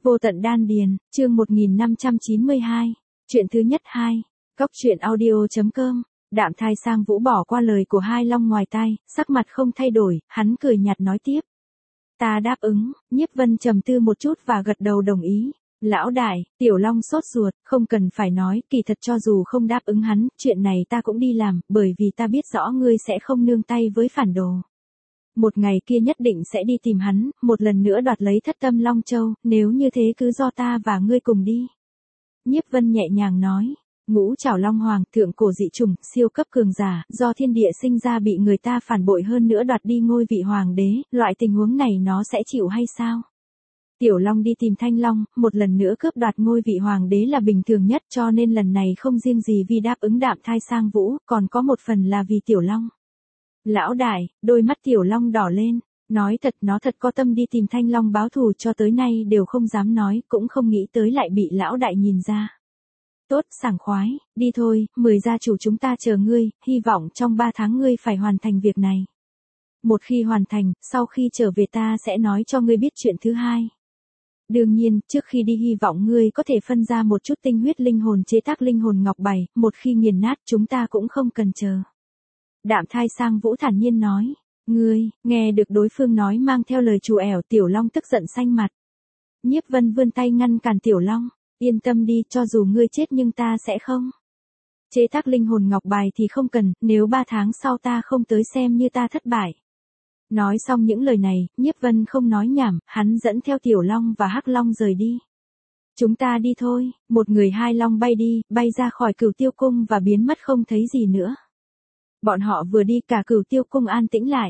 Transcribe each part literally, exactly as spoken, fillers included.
Vô tận đan điền, chương một nghìn năm trăm chín mươi hai. Chuyện thứ nhất hai. Cốc truyện audio.com. Đạm Thai Sang Vũ bỏ qua lời của Hai Long ngoài tai, sắc mặt không thay đổi, hắn cười nhạt nói tiếp. Ta đáp ứng. Nhiếp Vân trầm tư một chút và gật đầu đồng ý. Lão đại, Tiểu Long sốt ruột, không cần phải nói, kỳ thật cho dù không đáp ứng hắn, chuyện này ta cũng đi làm, bởi vì ta biết rõ ngươi sẽ không nương tay với phản đồ. Một ngày kia nhất định sẽ đi tìm hắn, một lần nữa đoạt lấy thất tâm Long Châu, nếu như thế cứ do ta và ngươi cùng đi. Nhiếp Vân nhẹ nhàng nói, ngũ trảo Long Hoàng, thượng cổ dị trùng, siêu cấp cường giả, do thiên địa sinh ra bị người ta phản bội hơn nữa đoạt đi ngôi vị hoàng đế, loại tình huống này nó sẽ chịu hay sao? Tiểu Long đi tìm Thanh Long, một lần nữa cướp đoạt ngôi vị hoàng đế là bình thường nhất, cho nên lần này không riêng gì vì đáp ứng Đạm Thai Sang Vũ, còn có một phần là vì Tiểu Long. Lão đại, đôi mắt Tiểu Long đỏ lên, nói thật nó thật có tâm đi tìm Thanh Long báo thù, cho tới nay đều không dám nói, cũng không nghĩ tới lại bị lão đại nhìn ra. Tốt, sảng khoái, đi thôi, mười gia chủ chúng ta chờ ngươi, hy vọng trong ba tháng ngươi phải hoàn thành việc này. Một khi hoàn thành, sau khi trở về ta sẽ nói cho ngươi biết chuyện thứ hai. Đương nhiên, trước khi đi hy vọng ngươi có thể phân ra một chút tinh huyết linh hồn chế tác linh hồn ngọc bày, một khi nghiền nát chúng ta cũng không cần chờ. Đạm Thai Sang Vũ thản nhiên nói, ngươi, nghe được đối phương nói mang theo lời trù ẻo, Tiểu Long tức giận xanh mặt. Nhiếp Vân vươn tay ngăn cản Tiểu Long, yên tâm đi, cho dù ngươi chết nhưng ta sẽ không. Chế tác linh hồn ngọc bài thì không cần, nếu ba tháng sau ta không tới xem như ta thất bại. Nói xong những lời này, Nhiếp Vân không nói nhảm, hắn dẫn theo Tiểu Long và Hắc Long rời đi. Chúng ta đi thôi, một người hai long bay đi, bay ra khỏi Cửu Tiêu Cung và biến mất không thấy gì nữa. Bọn họ vừa đi cả Cửu Tiêu Cung an tĩnh lại.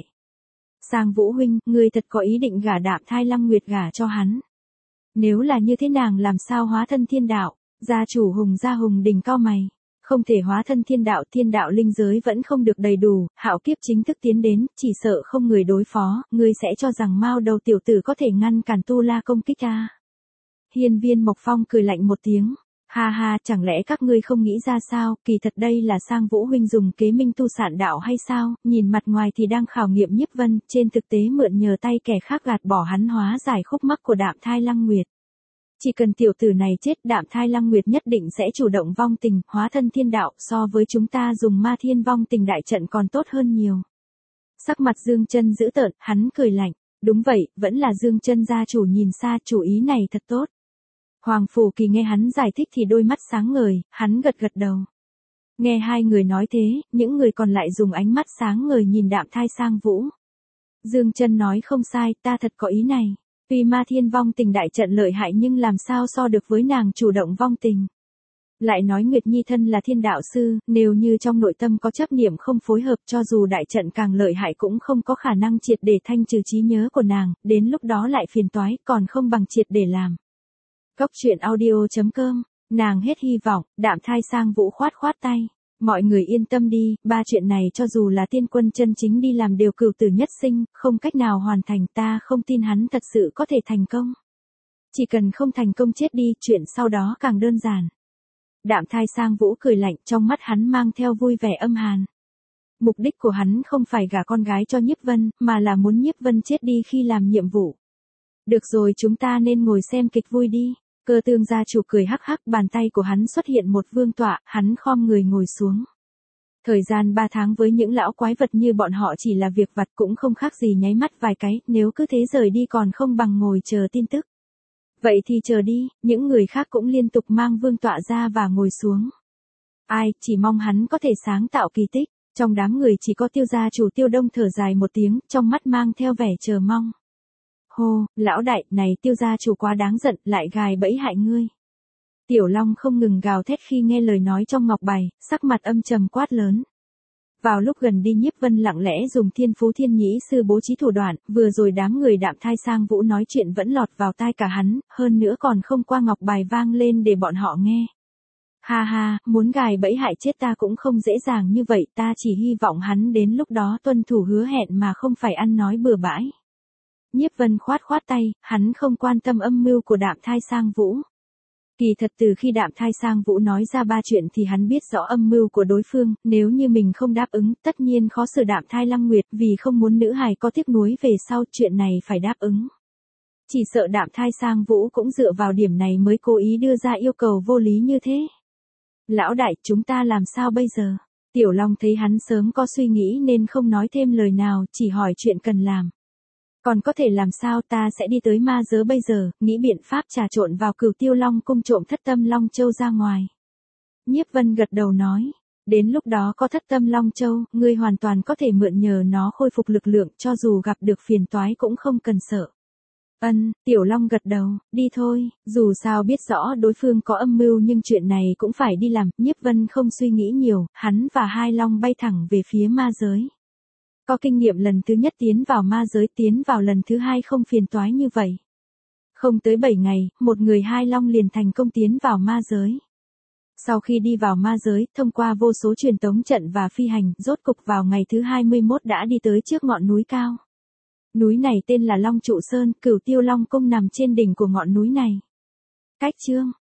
Sang Vũ huynh, ngươi thật có ý định gả Đạm Thai Lăng Nguyệt gả cho hắn. Nếu là như thế nàng làm sao hóa thân thiên đạo? Gia chủ Hùng Gia Hùng Đình cau mày. Không thể hóa thân thiên đạo, thiên đạo linh giới vẫn không được đầy đủ, hạo kiếp chính thức tiến đến, chỉ sợ không người đối phó, ngươi sẽ cho rằng Mao Đầu tiểu tử có thể ngăn cản Tu La công kích à? Hiên Viên Mộc Phong cười lạnh một tiếng. Ha ha, chẳng lẽ các ngươi không nghĩ ra sao, kỳ thật đây là Sang Vũ huynh dùng kế minh tu sạn đạo hay sao, nhìn mặt ngoài thì đang khảo nghiệm Nhiếp Vân, trên thực tế mượn nhờ tay kẻ khác gạt bỏ hắn hóa giải khúc mắc của Đạm Thai Lăng Nguyệt. Chỉ cần tiểu tử này chết, Đạm Thai Lăng Nguyệt nhất định sẽ chủ động vong tình, hóa thân thiên đạo, so với chúng ta dùng ma thiên vong tình đại trận còn tốt hơn nhiều. Sắc mặt Dương Chân dữ tợn, hắn cười lạnh, đúng vậy, vẫn là Dương Chân gia chủ nhìn xa, chủ ý này thật tốt. Hoàng Phủ Kỳ nghe hắn giải thích thì đôi mắt sáng ngời, hắn gật gật đầu. Nghe hai người nói thế, những người còn lại dùng ánh mắt sáng ngời nhìn Đạm Thai Sang Vũ. Dương Chân nói không sai, ta thật có ý này. Tuy ma thiên vong tình đại trận lợi hại nhưng làm sao so được với nàng chủ động vong tình. Lại nói Nguyệt Nhi thân là thiên đạo sư, nếu như trong nội tâm có chấp niệm không phối hợp, cho dù đại trận càng lợi hại cũng không có khả năng triệt để thanh trừ trí nhớ của nàng, đến lúc đó lại phiền toái, còn không bằng triệt để làm. Cốc truyện audio.com, nàng hết hy vọng, Đạm Thai Sang Vũ khoát khoát tay. Mọi người yên tâm đi, ba chuyện này cho dù là tiên quân chân chính đi làm đều cửu tử nhất sinh, không cách nào hoàn thành, ta không tin hắn thật sự có thể thành công. Chỉ cần không thành công chết đi, chuyện sau đó càng đơn giản. Đạm Thai Sang Vũ cười lạnh, trong mắt hắn mang theo vui vẻ âm hàn. Mục đích của hắn không phải gả con gái cho Nhiếp Vân, mà là muốn Nhiếp Vân chết đi khi làm nhiệm vụ. Được rồi, chúng ta nên ngồi xem kịch vui đi. Cơ Tương gia chủ cười hắc hắc, bàn tay của hắn xuất hiện một vương tọa, hắn khom người ngồi xuống. Thời gian ba tháng với những lão quái vật như bọn họ chỉ là việc vặt, cũng không khác gì nháy mắt vài cái, nếu cứ thế rời đi còn không bằng ngồi chờ tin tức. Vậy thì chờ đi, những người khác cũng liên tục mang vương tọa ra và ngồi xuống. Ai, chỉ mong hắn có thể sáng tạo kỳ tích. Trong đám người chỉ có Tiêu gia chủ Tiêu Đông thở dài một tiếng, trong mắt mang theo vẻ chờ mong. Hô, lão đại, này Tiêu gia chủ quá đáng giận, lại gài bẫy hại ngươi. Tiểu Long không ngừng gào thét khi nghe lời nói trong ngọc bài, sắc mặt âm trầm quát lớn. Vào lúc gần đi Nhiếp Vân lặng lẽ dùng Thiên Phú Thiên Nhĩ sư bố trí thủ đoạn, vừa rồi đám người Đạm Thai Sang Vũ nói chuyện vẫn lọt vào tai cả hắn, hơn nữa còn không qua ngọc bài vang lên để bọn họ nghe. Ha ha, muốn gài bẫy hại chết ta cũng không dễ dàng như vậy, ta chỉ hy vọng hắn đến lúc đó tuân thủ hứa hẹn mà không phải ăn nói bừa bãi. Nhiếp Vân khoát khoát tay, hắn không quan tâm âm mưu của Đạm Thai Sang Vũ. Kỳ thật từ khi Đạm Thai Sang Vũ nói ra ba chuyện thì hắn biết rõ âm mưu của đối phương, nếu như mình không đáp ứng, tất nhiên khó xử Đạm Thai Lăng Nguyệt, vì không muốn nữ hài có tiếc nuối về sau, chuyện này phải đáp ứng. Chỉ sợ Đạm Thai Sang Vũ cũng dựa vào điểm này mới cố ý đưa ra yêu cầu vô lý như thế. Lão đại, chúng ta làm sao bây giờ? Tiểu Long thấy hắn sớm có suy nghĩ nên không nói thêm lời nào, chỉ hỏi chuyện cần làm. Còn có thể làm sao, ta sẽ đi tới ma giới bây giờ, nghĩ biện pháp trà trộn vào Cửu Tiêu Long cung trộm Thất Tâm Long Châu ra ngoài. Nhiếp Vân gật đầu nói, đến lúc đó có Thất Tâm Long Châu, ngươi hoàn toàn có thể mượn nhờ nó khôi phục lực lượng, cho dù gặp được phiền toái cũng không cần sợ. Ân, Tiểu Long gật đầu, đi thôi, dù sao biết rõ đối phương có âm mưu nhưng chuyện này cũng phải đi làm. Nhiếp Vân không suy nghĩ nhiều, hắn và hai long bay thẳng về phía ma giới. Có kinh nghiệm lần thứ nhất tiến vào ma giới, tiến vào lần thứ hai không phiền toái như vậy. Không tới bảy ngày, một người hai long liền thành công tiến vào ma giới. Sau khi đi vào ma giới, thông qua vô số truyền tống trận và phi hành, rốt cục vào ngày thứ hai mươi mốt đã đi tới trước ngọn núi cao. Núi này tên là Long Trụ Sơn, Cửu Tiêu Long cung nằm trên đỉnh của ngọn núi này. Cách chương